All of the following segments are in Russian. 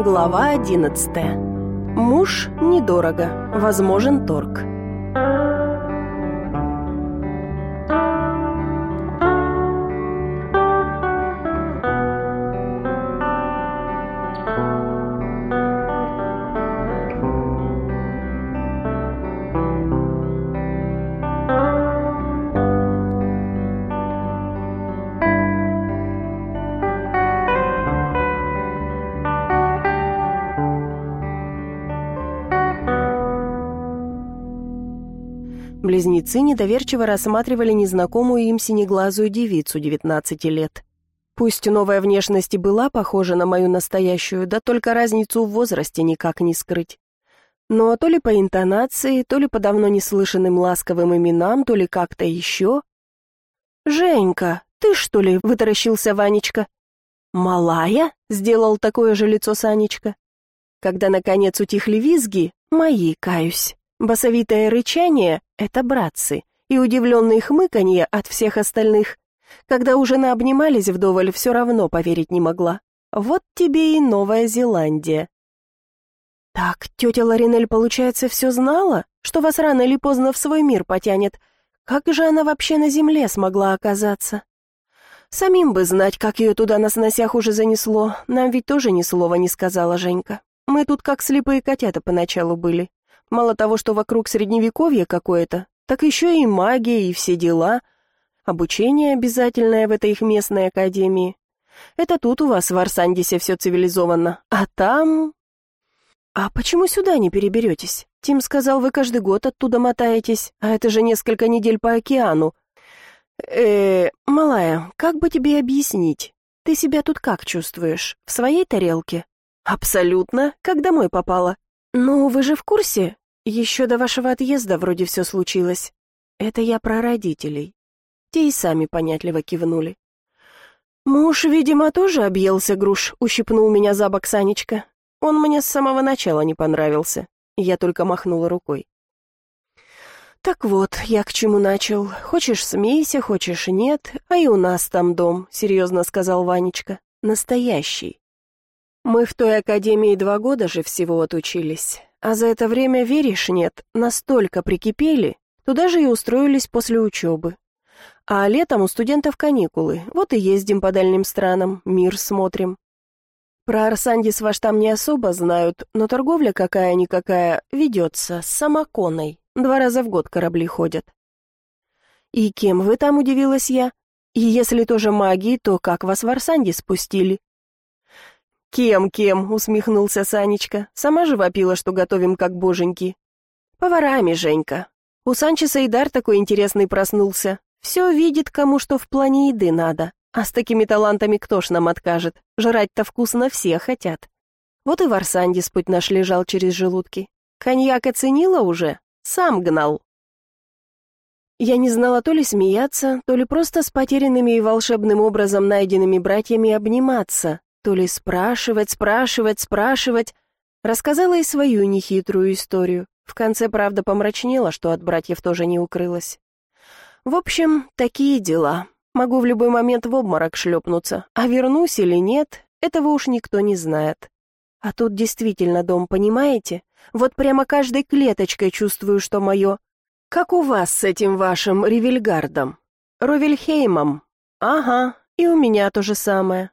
Глава 11. Муж недорого. Возможен торг. Близнецы недоверчиво рассматривали незнакомую им синеглазую девицу 19 лет. Пусть новая внешность и была похожа на мою настоящую, да только разницу в возрасте никак не скрыть. Но то ли по интонации, то ли по давно неслышанным ласковым именам, то ли как-то еще. «Женька, ты что ли?» — вытаращился Ванечка. «Малая?» — сделал такое же лицо Санечка. Когда, наконец, утихли визги, мои, каюсь. Басовитое рычание — это братцы, и удивленные хмыканье от всех остальных. Когда уже наобнимались вдоволь, все равно поверить не могла. Вот тебе и Новая Зеландия. Так, тетя Ларинель, получается, все знала, что вас рано или поздно в свой мир потянет. Как же она вообще на земле смогла оказаться? Самим бы знать, как ее туда на сносях уже занесло. Нам ведь тоже ни слова не сказала Женька. Мы тут как слепые котята поначалу были. Мало того, что вокруг средневековье какое-то, так еще и магия и все дела. Обучение обязательное в этой их местной академии. Это тут у вас в Арсандисе все цивилизованно, а там... А почему сюда не переберетесь? Тим сказал, вы каждый год оттуда мотаетесь, а это же несколько недель по океану. Малая, как бы тебе объяснить? Ты себя тут как чувствуешь? В своей тарелке? Абсолютно, как домой попала. «Ну, вы же в курсе? Еще до вашего отъезда вроде все случилось. Это я про родителей». Те и сами понятливо кивнули. «Муж, видимо, тоже объелся груш», — ущипнул меня за бок Санечка. «Он мне с самого начала не понравился». Я только махнула рукой. «Так вот, я к чему начал. Хочешь смейся, хочешь нет, а и у нас там дом», — серьезно сказал Ванечка. «Настоящий. Мы в той академии 2 года же всего отучились, а за это время, веришь, нет, настолько прикипели, туда же и устроились после учебы. А летом у студентов каникулы, вот и ездим по дальним странам, мир смотрим. Про Арсандис ваш там не особо знают, но торговля какая-никакая ведется с самоконой, 2 раза в год корабли ходят». «И кем вы там?» — удивилась я. «И если тоже магией, то как вас в Арсандис спустили?» «Кем?» — усмехнулся Санечка. «Сама же вопила, что готовим как боженьки». «Поварами, Женька. У Санчеса и дар такой интересный проснулся. Все видит, кому что в плане еды надо. А с такими талантами кто ж нам откажет? Жрать-то вкусно все хотят. Вот и в Арсандис путь наш лежал через желудки. Коньяк оценила уже? Сам гнал». Я не знала то ли смеяться, то ли просто с потерянными и волшебным образом найденными братьями обниматься, то ли спрашивать. Рассказала и свою нехитрую историю. В конце, правда, помрачнела, что от братьев тоже не укрылась. В общем, такие дела. Могу в любой момент в обморок шлепнуться, а вернусь или нет, этого уж никто не знает. А тут действительно дом, понимаете? Вот прямо каждой клеточкой чувствую, что мое. Как у вас с этим вашим Ривельгардом? Ровельхеймом? Ага, и у меня то же самое.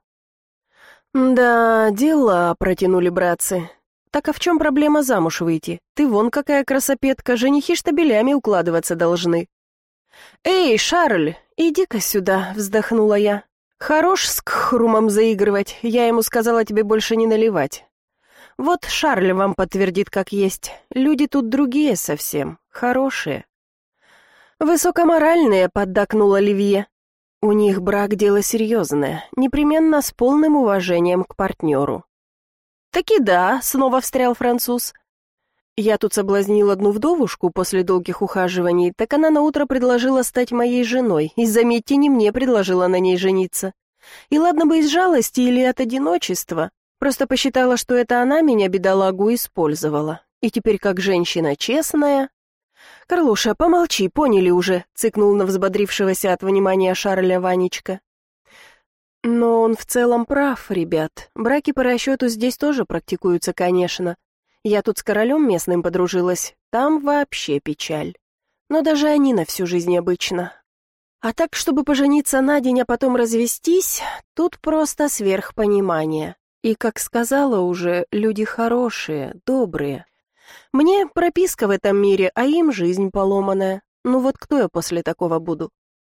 «Да, дела», — протянули братцы. «Так а в чем проблема замуж выйти? Ты вон какая красопетка, женихи штабелями укладываться должны». «Эй, Шарль, иди-ка сюда», — вздохнула я. «Хорош с Кхрумом заигрывать, я ему сказала тебе больше не наливать. Вот Шарль вам подтвердит как есть, люди тут другие совсем, хорошие». «Высокоморальные», — поддакнул Оливье. «У них брак — дело серьезное, непременно с полным уважением к партнеру». «Таки да», — снова встрял француз. «Я тут соблазнил одну вдовушку после долгих ухаживаний, так она наутро предложила стать моей женой, и, заметьте, не мне предложила на ней жениться. И ладно бы из жалости или от одиночества, просто посчитала, что это она меня, бедолагу, использовала. И теперь, как женщина честная...» «Карлуша, помолчи, поняли уже», — цыкнул на взбодрившегося от внимания Шарля Ванечка. Но он в целом прав, ребят. Браки по расчету здесь тоже практикуются, конечно. Я тут с королем местным подружилась, там вообще печаль. Но даже они на всю жизнь обычно. А так, чтобы пожениться на день, а потом развестись, тут просто сверхпонимание. И, как сказала уже, люди хорошие, добрые. Мне прописка в этом мире, а им жизнь поломанная. Ну вот кто я после такого буду?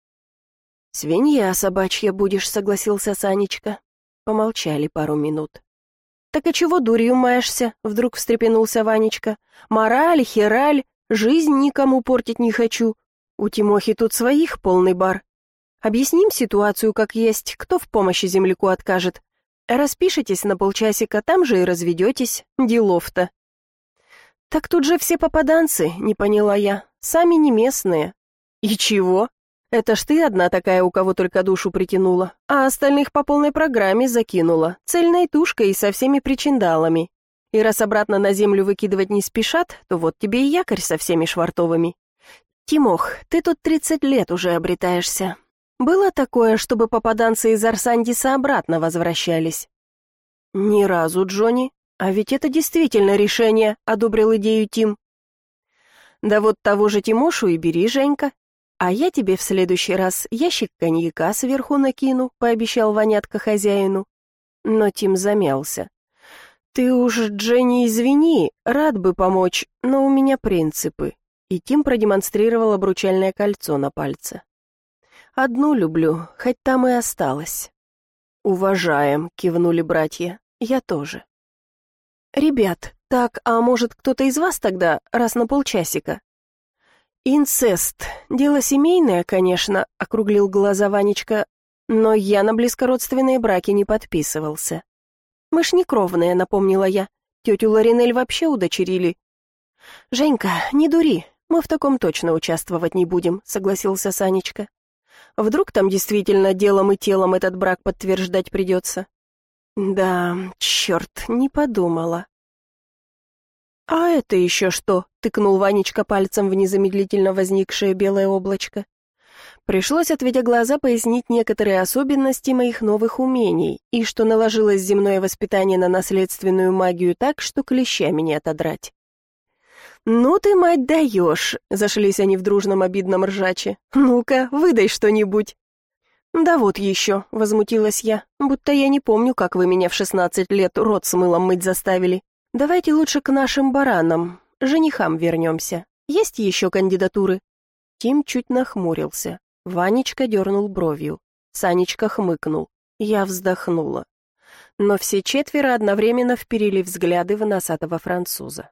«Свинья собачья будешь», — согласился Санечка. Помолчали пару минут. «Так а чего дурью маешься?» — вдруг встрепенулся Ванечка. «Мораль, хераль, жизнь никому портить не хочу. У Тимохи тут своих полный бар. Объясним ситуацию как есть, кто в помощи земляку откажет. Распишитесь на полчасика, там же и разведетесь. Делов-то». «Так тут же все попаданцы», — не поняла я, — «сами не местные». «И чего? Это ж ты одна такая, у кого только душу притянула, а остальных по полной программе закинула, цельной тушкой и со всеми причиндалами. И раз обратно на землю выкидывать не спешат, то вот тебе и якорь со всеми швартовыми. Тимох, ты тут 30 лет уже обретаешься. Было такое, чтобы попаданцы из Арсандиса обратно возвращались?» «Ни разу, Джонни. А ведь это действительно решение», — одобрил идею Тим. «Да вот того же Тимошу и бери, Женька. А я тебе в следующий раз ящик коньяка сверху накину», — пообещал Ванятка хозяину. Но Тим замялся. «Ты уж, Дженни, извини, рад бы помочь, но у меня принципы». И Тим продемонстрировал обручальное кольцо на пальце. «Одну люблю, хоть там и осталось». «Уважаем», — кивнули братья, — «я тоже». «Ребят, так, а может, кто-то из вас тогда, раз на полчасика?» «Инцест. Дело семейное, конечно», — округлил глаза Ванечка, «но я на близкородственные браки не подписывался». «Мы ж не кровные», — напомнила я. «Тетю Ларинель вообще удочерили». «Женька, не дури, мы в таком точно участвовать не будем», — согласился Санечка. «Вдруг там действительно делом и телом этот брак подтверждать придется?» «Да, черт, не подумала». «А это еще что?» — тыкнул Ванечка пальцем в незамедлительно возникшее белое облачко. Пришлось, отведя глаза, пояснить некоторые особенности моих новых умений и что наложилось земное воспитание на наследственную магию так, что клещами не отодрать. «Ну ты, мать, даешь!» — зашлись они в дружном обидном ржаче. «Ну-ка, выдай что-нибудь!» «Да вот еще», — возмутилась я, «будто я не помню, как вы меня в 16 лет рот с мылом мыть заставили. Давайте лучше к нашим баранам, женихам вернемся. Есть еще кандидатуры?» Тим чуть нахмурился. Ванечка дернул бровью. Санечка хмыкнул. Я вздохнула. Но все четверо одновременно вперили взгляды в носатого француза.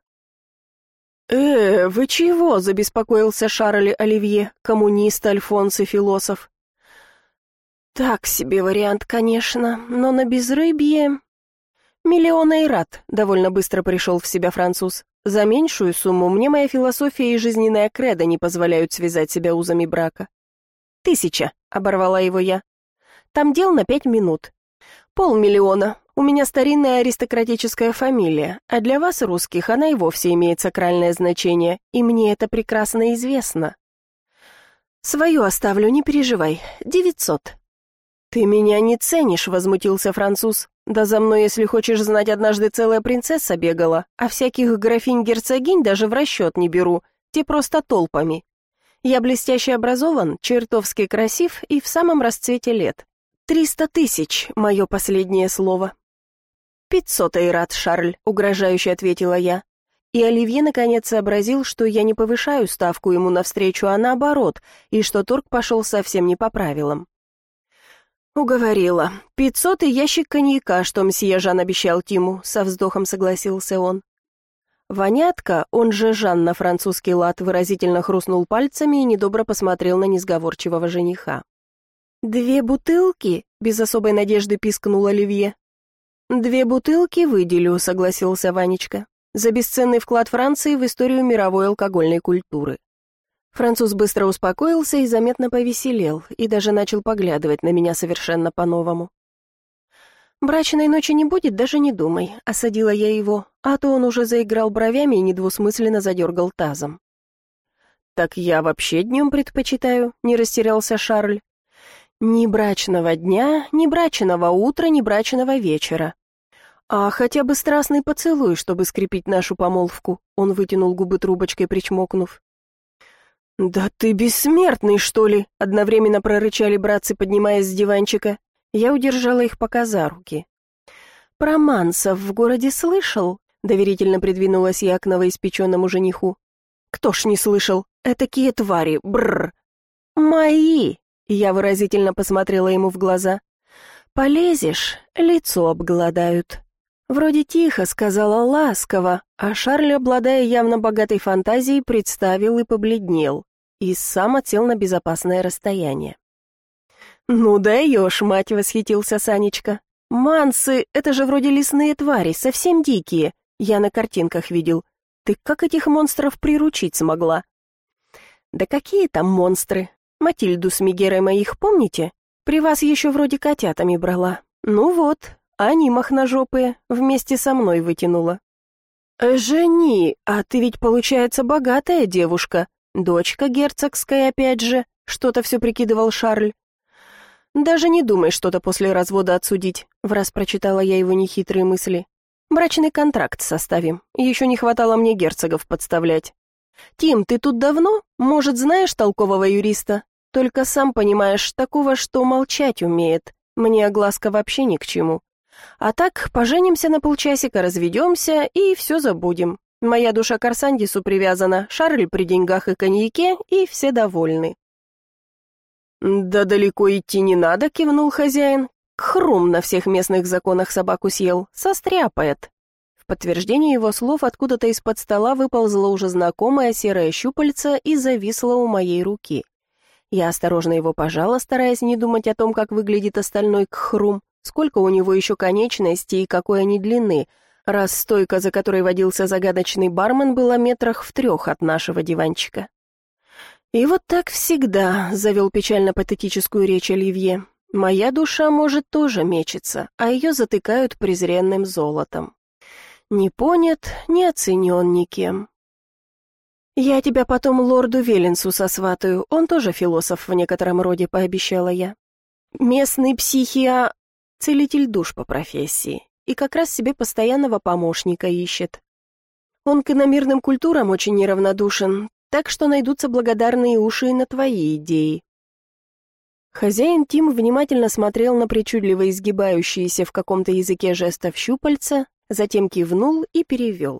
Вы чего?» — забеспокоился Шарль Оливье, коммунист, альфонс и философ. «Так себе вариант, конечно, но на безрыбье...» «Миллиона и рад», — довольно быстро пришел в себя француз. «За меньшую сумму мне моя философия и жизненная кредо не позволяют связать себя узами брака». 1000, — оборвала его я. «Там дел на 5 минут. 500 000. У меня старинная аристократическая фамилия, а для вас, русских, она и вовсе имеет сакральное значение, и мне это прекрасно известно». «Свою оставлю, не переживай. 900. «Ты меня не ценишь», — возмутился француз. «Да за мной, если хочешь знать, однажды целая принцесса бегала, а всяких графинь-герцогинь даже в расчет не беру, те просто толпами. Я блестяще образован, чертовски красив и в самом расцвете лет. 300 000 — мое последнее слово». 500, Айрат, Шарль», — угрожающе ответила я. И Оливье наконец сообразил, что я не повышаю ставку ему навстречу, а наоборот, и что торг пошел совсем не по правилам. «Уговорила. 500 и ящик коньяка, что мсье Жан обещал Тиму», — со вздохом согласился он. Ванятка, он же Жан на французский лад, выразительно хрустнул пальцами и недобро посмотрел на несговорчивого жениха. 2 бутылки?» — без особой надежды пискнул Оливье. 2 бутылки выделю», — согласился Ванечка. «За бесценный вклад Франции в историю мировой алкогольной культуры». Француз быстро успокоился и заметно повеселел, и даже начал поглядывать на меня совершенно по-новому. «Брачной ночи не будет, даже не думай», — осадила я его, а то он уже заиграл бровями и недвусмысленно задергал тазом. «Так я вообще днем предпочитаю», — не растерялся Шарль. Ни брачного дня, ни брачного утра, ни брачного вечера. А хотя бы страстный поцелуй, чтобы скрепить нашу помолвку. Он вытянул губы трубочкой, причмокнув. «Да ты бессмертный, что ли?» — одновременно прорычали братцы, поднимаясь с диванчика. Я удержала их пока за руки. «Про мансов в городе слышал?» — доверительно придвинулась я к новоиспеченному жениху. «Кто ж не слышал? Этакие твари, бррр!» «Мои!» — я выразительно посмотрела ему в глаза. «Полезешь, лицо обгладают». Вроде тихо сказала ласково, а Шарль, обладая явно богатой фантазией, представил и побледнел, и сам отсел на безопасное расстояние. «Ну даешь, мать!» — восхитился Санечка. «Мансы — это же вроде лесные твари, совсем дикие. Я на картинках видел. Ты как этих монстров приручить смогла?» «Да какие там монстры? Матильду с Мегерой моих помните? При вас еще вроде котятами брала. Ну вот, они махножопые, вместе со мной вытянула». «Жени, а ты ведь, получается, богатая девушка. Дочка герцогская опять же», — что-то все прикидывал Шарль. «Даже не думай что-то после развода отсудить», — враз прочитала я его нехитрые мысли. «Брачный контракт составим, еще не хватало мне герцогов подставлять. Тим, ты тут давно? Может, знаешь толкового юриста? Только сам понимаешь, такого, что молчать умеет. Мне огласка вообще ни к чему. А так, поженимся на полчасика, разведемся и все забудем. Моя душа к Арсандису привязана, Шарль при деньгах и коньяке, и все довольны». «Да далеко идти не надо», — кивнул хозяин. «Хрум на всех местных законах собаку съел, состряпает». В подтверждение его слов откуда-то из-под стола выползло уже знакомое серое щупальце и зависло у моей руки. Я осторожно его пожала, стараясь не думать о том, как выглядит остальной кхрум, сколько у него еще конечностей и какой они длины, раз стойка, за которой водился загадочный бармен, была метрах в 3 от нашего диванчика. «И вот так всегда», — завел печально-патетическую речь Оливье. «Моя душа может тоже мечется, а ее затыкают презренным золотом. Не понят, не оценен никем». «Я тебя потом лорду Веленсу сосватаю, он тоже философ в некотором роде», — пообещала я. «Местный целитель душ по профессии, и как раз себе постоянного помощника ищет. Он к иномирным культурам очень неравнодушен, так что найдутся благодарные уши и на твои идеи». Хозяин Тим внимательно смотрел на причудливо изгибающиеся в каком-то языке жестов щупальца, затем кивнул и перевел.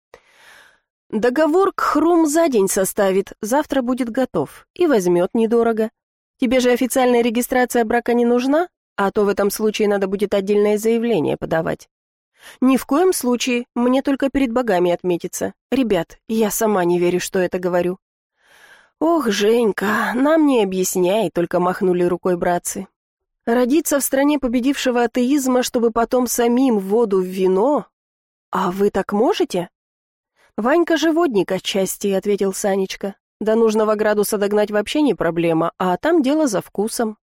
«Договор кхрум за день составит, завтра будет готов, и возьмет недорого. Тебе же официальная регистрация брака не нужна, а то в этом случае надо будет отдельное заявление подавать». «Ни в коем случае, мне только перед богами отметиться. Ребят, я сама не верю, что это говорю». «Ох, Женька, нам не объясняй», — только махнули рукой братцы. «Родиться в стране победившего атеизма, чтобы потом самим воду в вино? А вы так можете?» «Ванька же водник отчасти», — ответил Санечка. «До нужного градуса догнать вообще не проблема, а там дело за вкусом».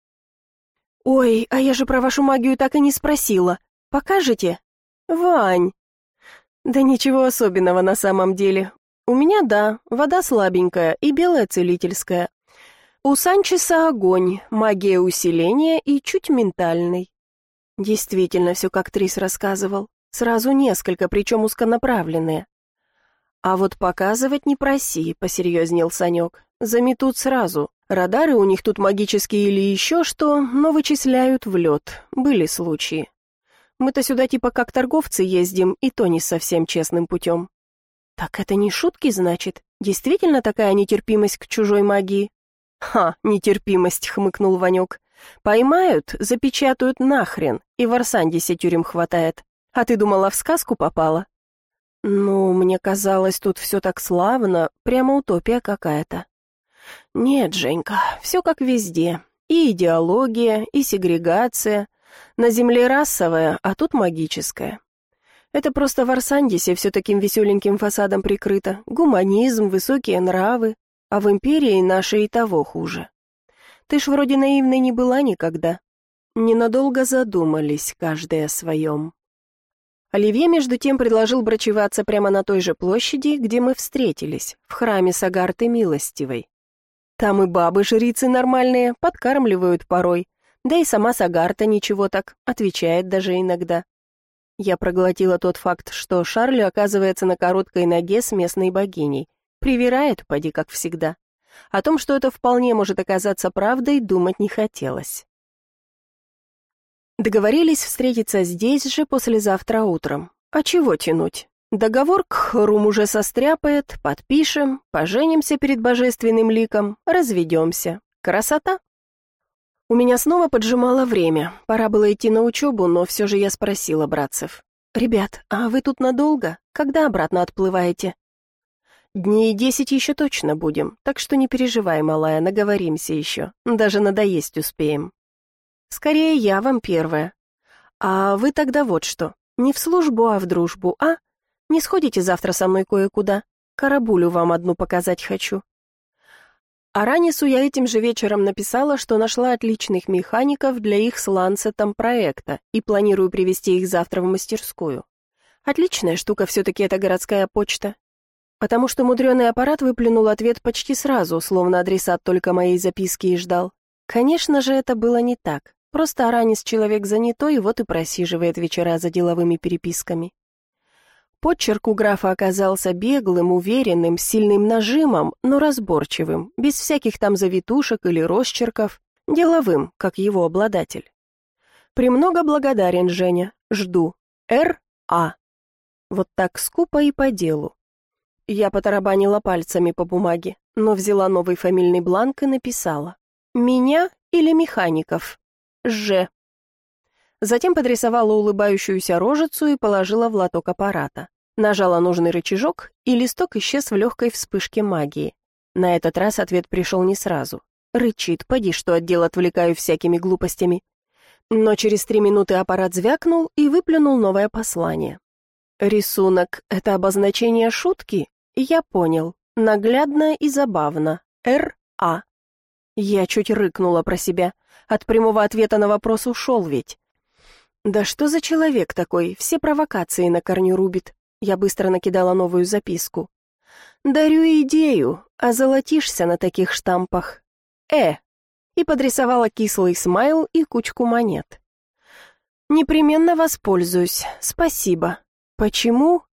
«Ой, а я же про вашу магию так и не спросила. Покажете?» «Вань!» «Да ничего особенного на самом деле. У меня, да, вода слабенькая и белая целительская. У Санчеса огонь, магия усиления и чуть ментальный». Действительно, все как Трис рассказывал. Сразу несколько, причем узконаправленные. «А вот показывать не проси», — посерьезнел Санек. «Заметут сразу. Радары у них тут магические или еще что, но вычисляют в лед. Были случаи. Мы-то сюда типа как торговцы ездим, и то не совсем честным путем». «Так это не шутки, значит? Действительно такая нетерпимость к чужой магии?» «Ха, нетерпимость», — хмыкнул Ванек. «Поймают, запечатают нахрен, и в Арсандисе тюрем хватает. А ты думала, в сказку попала?» «Ну, мне казалось, тут все так славно, прямо утопия какая-то». «Нет, Женька, все как везде. И идеология, и сегрегация. На земле расовая, а тут магическая. Это просто в Арсандисе все таким веселеньким фасадом прикрыто. Гуманизм, высокие нравы. А в империи нашей и того хуже. Ты ж вроде наивной не была никогда». Ненадолго задумались, каждый о своем. Оливье, между тем, предложил брачеваться прямо на той же площади, где мы встретились, в храме Сагарты Милостивой. Там и бабы-жрицы нормальные, подкармливают порой, Да и сама Сагарта ничего так, отвечает даже иногда. Я проглотила тот факт, что Шарль оказывается на короткой ноге с местной богиней. Привирает, поди, как всегда. О том, что это вполне может оказаться правдой, думать не хотелось. Договорились встретиться здесь же послезавтра утром. А чего тянуть? Договор Кхрум уже состряпает, подпишем, поженимся перед божественным ликом, разведемся. Красота! У меня снова поджимало время. Пора было идти на учебу, но все же я спросила братцев. «Ребят, а вы тут надолго? Когда обратно отплываете?» «Дней 10 еще точно будем, так что не переживай, малая, наговоримся еще. Даже надоесть успеем». «Скорее я вам первая. А вы тогда вот что, не в службу, а в дружбу, а? Не сходите завтра со мной кое-куда? Карабулю вам одну показать хочу». Аранису я этим же вечером написала, что нашла отличных механиков для их с Лансетом проекта и планирую привезти их завтра в мастерскую. Отличная штука все-таки эта городская почта. Потому что мудреный аппарат выплюнул ответ почти сразу, словно адресат только моей записки и ждал. Конечно же, это было не так. Просто Аранис человек занятой, вот и просиживает вечера за деловыми переписками. Подчерк у графа оказался беглым, уверенным, с сильным нажимом, но разборчивым, без всяких там завитушек или росчерков, деловым, как его обладатель. «Премного благодарен, Женя. Жду. Р.А.» Вот так скупо и по делу. Я потарабанила пальцами по бумаге, но взяла новый фамильный бланк и написала: «Меня или механиков? Ж». Затем подрисовала улыбающуюся рожицу и положила в лоток аппарата. Нажала нужный рычажок, и листок исчез в легкой вспышке магии. На этот раз ответ пришел не сразу. Рычит, поди, что отдел отвлекаю всякими глупостями. Но через 3 минуты аппарат звякнул и выплюнул новое послание. «Рисунок — это обозначение шутки? Я понял. Наглядно и забавно. Р.А.» Я чуть рыкнула про себя. От прямого ответа на вопрос ушел ведь. Да что за человек такой, все провокации на корню рубит. Я быстро накидала новую записку. «Дарю идею, озолотишься на таких штампах. И подрисовала кислый смайл и кучку монет. «Непременно воспользуюсь, спасибо. Почему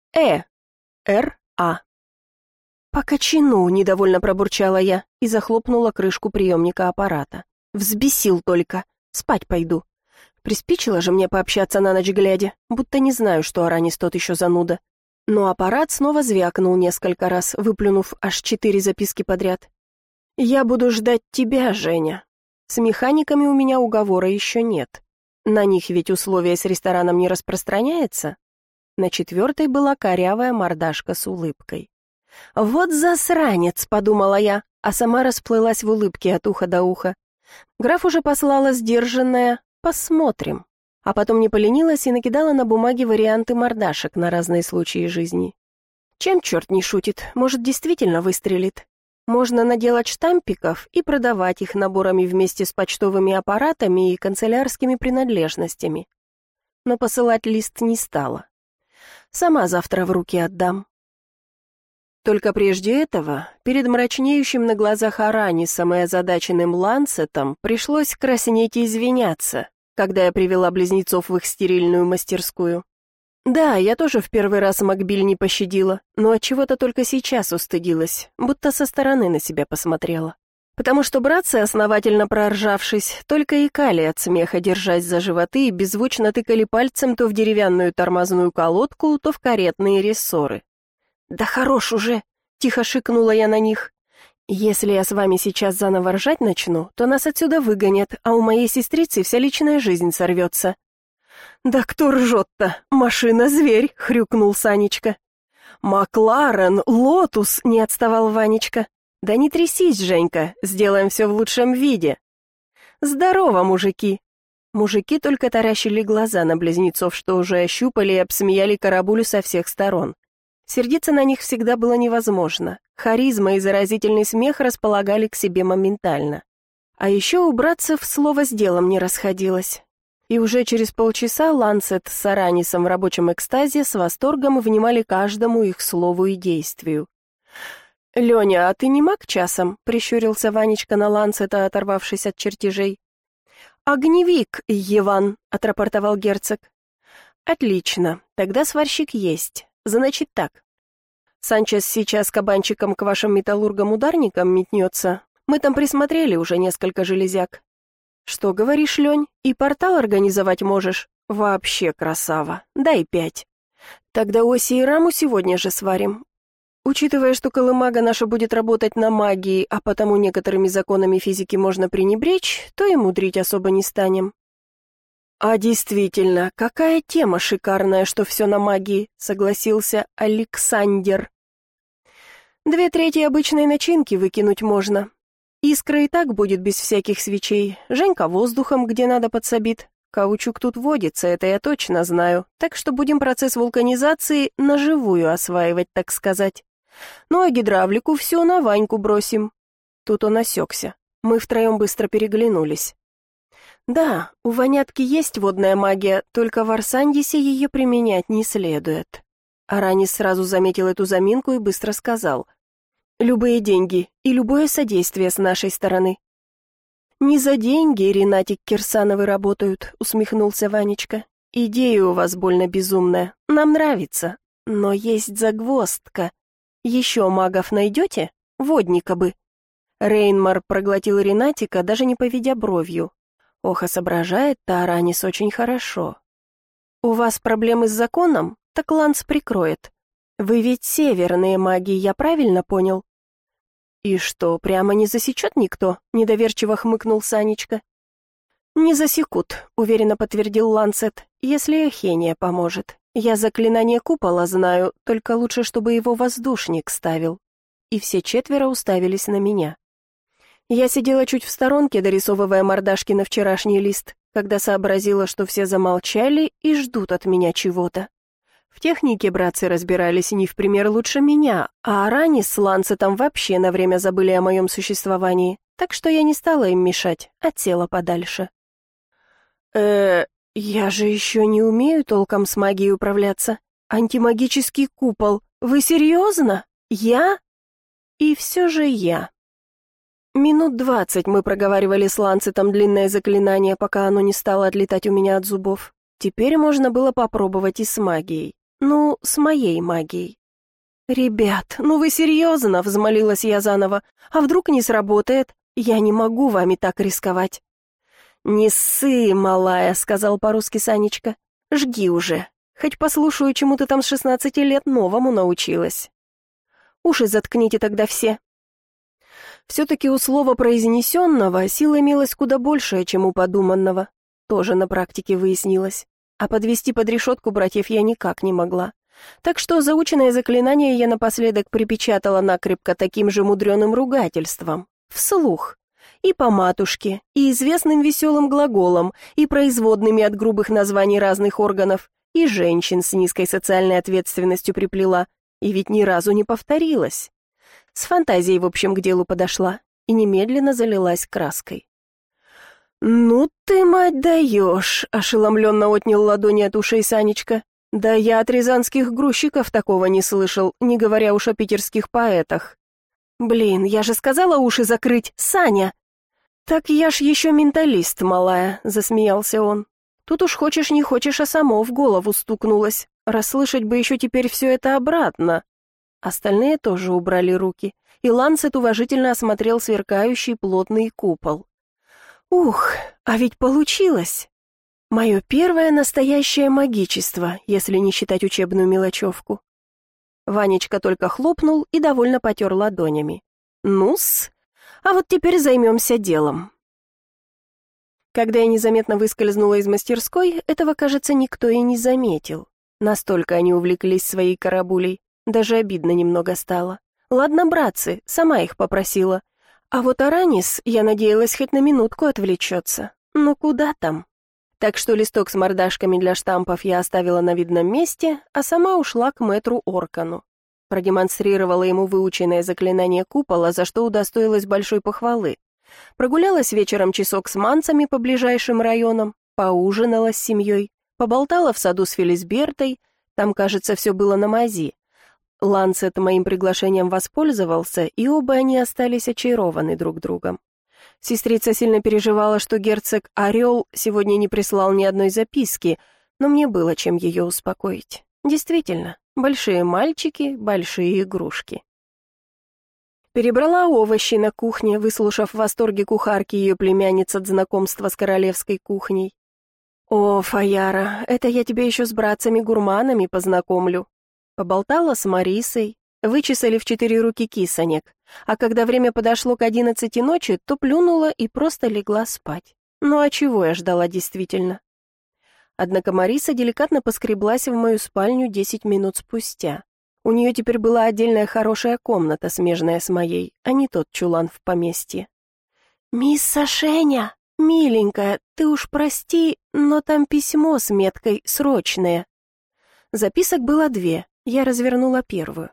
Р.А.?» «По кочану», — недовольно пробурчала я и захлопнула крышку приемника аппарата. «Взбесил только. Спать пойду. Приспичило же мне пообщаться на ночь глядя, будто не знаю, что Аранис тот еще зануда». Но аппарат снова звякнул несколько раз, выплюнув аж 4 записки подряд. «Я буду ждать тебя, Женя. С механиками у меня уговора еще нет. На них ведь условия с рестораном не распространяется». На 4-й была корявая мордашка с улыбкой. «Вот засранец», — подумала я, а сама расплылась в улыбке от уха до уха. Граф уже послала сдержанное «посмотрим». А потом не поленилась и накидала на бумаге варианты мордашек на разные случаи жизни. Чем черт не шутит, может, действительно выстрелит. Можно наделать штампиков и продавать их наборами вместе с почтовыми аппаратами и канцелярскими принадлежностями. Но посылать лист не стала. Сама завтра в руки отдам. Только прежде этого, перед мрачнеющим на глазах Аранисом и озадаченным Лансетом, пришлось краснеть и извиняться, когда я привела близнецов в их стерильную мастерскую. Да, я тоже в первый раз Макбиль не пощадила, но отчего-то только сейчас устыдилась, будто со стороны на себя посмотрела. Потому что братцы, основательно проржавшись, только икали от смеха, держась за животы, и беззвучно тыкали пальцем то в деревянную тормозную колодку, то в каретные рессоры. «Да хорош уже!» — тихо шикнула я на них. «Если я с вами сейчас заново ржать начну, то нас отсюда выгонят, а у моей сестрицы вся личная жизнь сорвется». «Да кто ржет-то? Машина-зверь!» — хрюкнул Санечка. «Макларен, Лотус!» — не отставал Ванечка. «Да не трясись, Женька, сделаем все в лучшем виде». «Здорово, мужики!» Мужики только таращили глаза на близнецов, что уже ощупали и обсмеяли карабулю со всех сторон. Сердиться на них всегда было невозможно. Харизма и заразительный смех располагали к себе моментально. А еще у братцев слово с делом не расходилось. И уже через полчаса Лансет с Аранисом в рабочем экстазе с восторгом внимали каждому их слову и действию. «Леня, а ты не маг часом?» — прищурился Ванечка на Лансета, оторвавшись от чертежей. «Огневик, Еван», — отрапортовал герцог. «Отлично, тогда сварщик есть. Значит так. Санчес сейчас кабанчиком к вашим металлургам-ударникам метнется. Мы там присмотрели уже несколько железяк. Что говоришь, Лень, и портал организовать можешь? Вообще красава. Дай 5. Тогда оси и раму сегодня же сварим. Учитывая, что колымага наша будет работать на магии, а потому некоторыми законами физики можно пренебречь, то и мудрить особо не станем. А действительно, какая тема шикарная, что все на магии, согласился Александр. 2/3 обычной начинки выкинуть можно. Искра и так будет без всяких свечей, Женька воздухом где надо подсобит. Каучук тут водится, это я точно знаю, так что будем процесс вулканизации наживую осваивать, так сказать. Ну а гидравлику все на Ваньку бросим. Тут он осекся. Мы втроем быстро переглянулись. Да, у Ванятки есть водная магия, только в Арсандисе ее применять не следует. Аранис сразу заметил эту заминку и быстро сказал: «Любые деньги и любое содействие с нашей стороны». «Не за деньги, Ренатик Кирсановы, работают», — усмехнулся Ванечка. «Идея у вас больно безумная, нам нравится, но есть загвоздка. Еще магов найдете? Водника бы». Рейнмар проглотил Ренатика, даже не поведя бровью. Ох, а соображает-то Аранис очень хорошо. «У вас проблемы с законом? Так Ланс прикроет. Вы ведь северные маги, я правильно понял?» «И что, прямо не засечет никто?» — недоверчиво хмыкнул Санечка. «Не засекут», — уверенно подтвердил Ланцет, «если Эхения поможет. Я заклинание купола знаю, только лучше, чтобы его воздушник ставил». И все 4 уставились на меня. Я сидела чуть в сторонке, дорисовывая мордашки на вчерашний лист, когда сообразила, что все замолчали и ждут от меня чего-то. В технике братцы разбирались не в пример лучше меня, а Аранис с Ланцетом вообще на время забыли о моем существовании, так что я не стала им мешать, а села подальше. Я же еще не умею толком с магией управляться. Антимагический купол. Вы серьезно? Я? И все же я. Минут 20 мы проговаривали с Ланцетом длинное заклинание, пока оно не стало отлетать у меня от зубов. Теперь можно было попробовать и с магией. Ну, с моей магией. «Ребят, ну вы серьезно?» — взмолилась я заново. «А вдруг не сработает? Я не могу вами так рисковать». «Не ссы, малая», — сказал по-русски Санечка. «Жги уже. Хоть послушаю, чему ты там с 16 лет новому научилась». «Уши заткните тогда все». Все-таки у слова произнесенного сила имелась куда большая, чем у подуманного. Тоже на практике выяснилось. А подвести под решетку братьев я никак не могла. Так что заученное заклинание я напоследок припечатала накрепко таким же мудреным ругательством. Вслух. И по матушке, и известным веселым глаголом, и производными от грубых названий разных органов, и женщин с низкой социальной ответственностью приплела, и ведь ни разу не повторилась. С фантазией, в общем, к делу подошла и немедленно залилась краской. «Ну ты, мать, даешь!» — ошеломленно отнял ладони от ушей Санечка. «Да я от рязанских грузчиков такого не слышал, не говоря уж о питерских поэтах». «Блин, я же сказала уши закрыть, Саня!» «Так я ж еще менталист, малая», — засмеялся он. «Тут уж хочешь не хочешь, а само в голову стукнулось. Расслышать бы еще теперь все это обратно». Остальные тоже убрали руки, и Ланцет уважительно осмотрел сверкающий плотный купол. «Ух, а ведь получилось! Мое первое настоящее магичество, если не считать учебную мелочевку». Ванечка только хлопнул и довольно потер ладонями. «Ну-с, а вот теперь займемся делом». Когда я незаметно выскользнула из мастерской, этого, кажется, никто и не заметил. Настолько они увлеклись своей карабулей, даже обидно немного стало. Ладно, братцы, сама их попросила. А вот Аранис, я надеялась, хоть на минутку отвлечется. Ну куда там? Так что листок с мордашками для штампов я оставила на видном месте, а сама ушла к мэтру Оркану. Продемонстрировала ему выученное заклинание купола, за что удостоилась большой похвалы. Прогулялась вечером часок с манцами по ближайшим районам, поужинала с семьей, поболтала в саду с Фелисбертой, там, кажется, все было на мази. Ланцет моим приглашением воспользовался, и оба они остались очарованы друг другом. Сестрица сильно переживала, что герцог Орел сегодня не прислал ни одной записки, но мне было чем ее успокоить. Действительно, большие мальчики, большие игрушки. Перебрала овощи на кухне, выслушав в восторге кухарки ее племянниц от знакомства с королевской кухней. «О, Фаяра, это я тебя еще с братцами-гурманами познакомлю». Поболтала с Марисой, вычесали в 4 руки кисонек, а когда время подошло к 11 ночи, то плюнула и просто легла спать. Ну а чего я ждала действительно? Однако Мариса деликатно поскреблась в мою спальню 10 минут спустя. У нее теперь была отдельная хорошая комната, смежная с моей, а не тот чулан в поместье. «Мисс Сашеня, миленькая, ты уж прости, но там письмо с меткой «Срочное». Записок было 2, я развернула первую.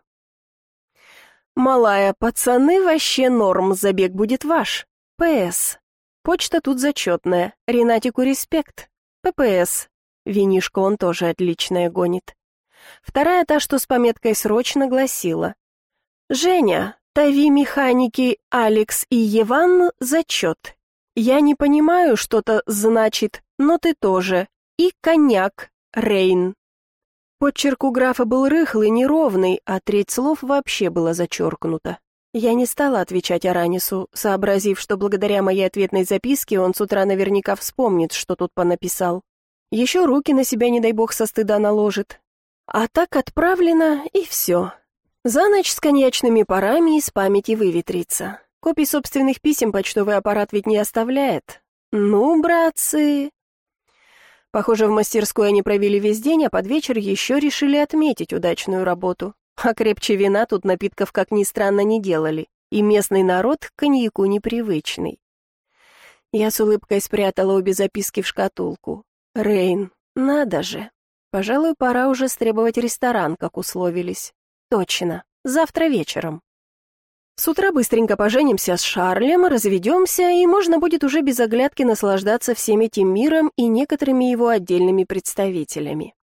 «Малая, пацаны, вообще норм, забег будет ваш. П.С. Почта тут зачетная, Ренатику респект. ППС. Винишко он тоже отличное гонит». Вторая, та, что с пометкой «Срочно», гласила: «Женя, тави механики Алекс и Еван зачет. Я не понимаю, что-то значит, но ты тоже. И коньяк, Рейн». Подчерк у графа был рыхлый, неровный, а треть слов вообще была зачеркнута. Я не стала отвечать Аранису, сообразив, что благодаря моей ответной записке он с утра наверняка вспомнит, что тут понаписал. Еще руки на себя, не дай бог, со стыда наложит. А так отправлено, и все. За ночь с коньячными парами из памяти выветрится. Копий собственных писем почтовый аппарат ведь не оставляет. Ну, братцы... Похоже, в мастерской они провели весь день, а под вечер еще решили отметить удачную работу. А крепче вина тут напитков, как ни странно, не делали. И местный народ к коньяку непривычный. Я с улыбкой спрятала обе записки в шкатулку. Рейн, надо же. Пожалуй, пора уже стребовать ресторан, как условились. Точно, завтра вечером. С утра быстренько поженимся с Шарлем, разведемся, и можно будет уже без оглядки наслаждаться всем этим миром и некоторыми его отдельными представителями.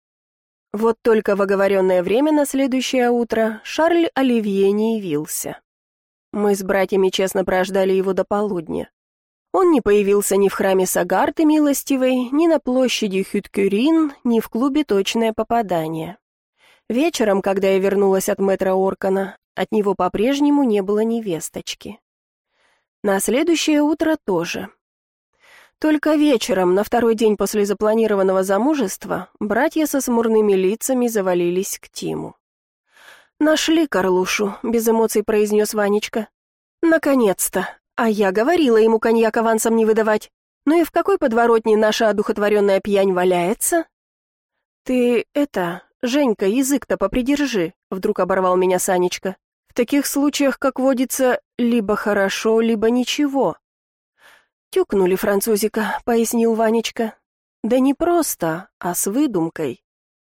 Вот только в оговоренное время на следующее утро Шарль Оливье не явился. Мы с братьями честно прождали его до полудня. Он не появился ни в храме Сагарты милостивой, ни на площади Хюткюрин, ни в клубе «Точное попадание». Вечером, когда я вернулась от мэтра Оркана, от него по-прежнему не было ни весточки. На следующее утро тоже. Только вечером, на второй день после запланированного замужества, братья со смурными лицами завалились к Тиму. «Нашли Карлушу», — без эмоций произнес Ванечка. «Наконец-то! А я говорила ему коньяк авансом не выдавать. Ну и в какой подворотне наша одухотворенная пьянь валяется?» «Ты, Женька, язык-то попридержи», — вдруг оборвал меня Санечка. «В таких случаях, как водится, либо хорошо, либо ничего». «Тюкнули французика», — пояснил Ванечка. «Да не просто, а с выдумкой.